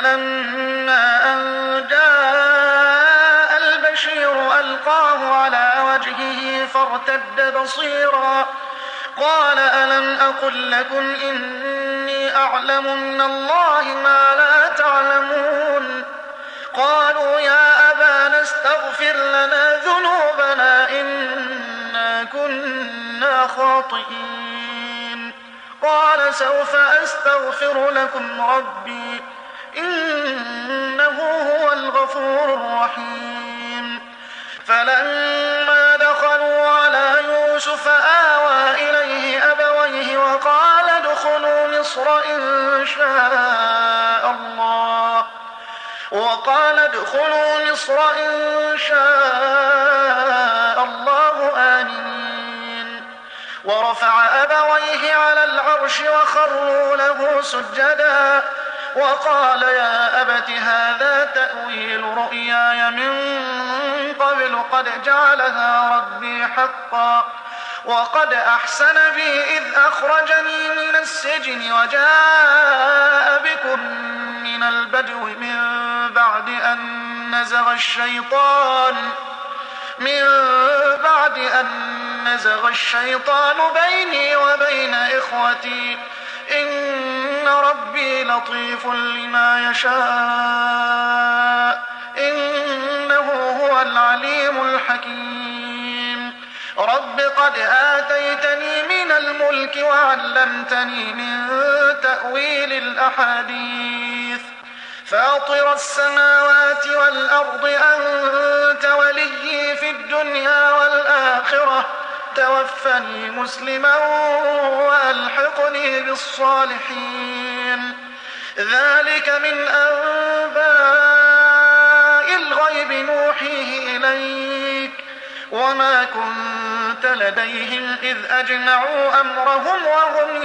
فلما أن جاء البشير ألقاه على وجهه فارتد بصيرا قال ألم أقل لكم إني أعلم من الله ما لا تعلمون قالوا يا أبانا استغفر لنا ذنوبنا إنا كنا خاطئين قال سوف أستغفر لكم ربي إنه هو الغفور الرحيم فلما دخلوا على يوسف آوى إليه أبويه وقال ادخلوا مصر إن شاء الله آمنين ورفع أبويه على العرش وخروا له سجدا وقال يا أبت هذا تأويل رؤياي من قبل قد جعلها ربي حقا وقد أحسن بي إذ أخرجني من السجن وجاء بكم من البدو من بعد أن نزغ الشيطان بيني وبين إخوتي إن ربي لطيف لما يشاء إنه هو العليم الحكيم رب قد آتيتني من الملك وعلمتني من تأويل الأحاديث فاطر السماوات والأرض أنت وليي في الدنيا والآخرة توفني مسلما وألحقني بالصالحين ذلك من أنباء الغيب نوحيه إليك وما كنت لديهم إذ أجمعوا أمرهم وهم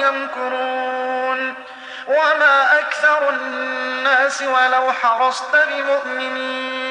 يمكرون وما أكثر الناس ولو حرصت بمؤمنين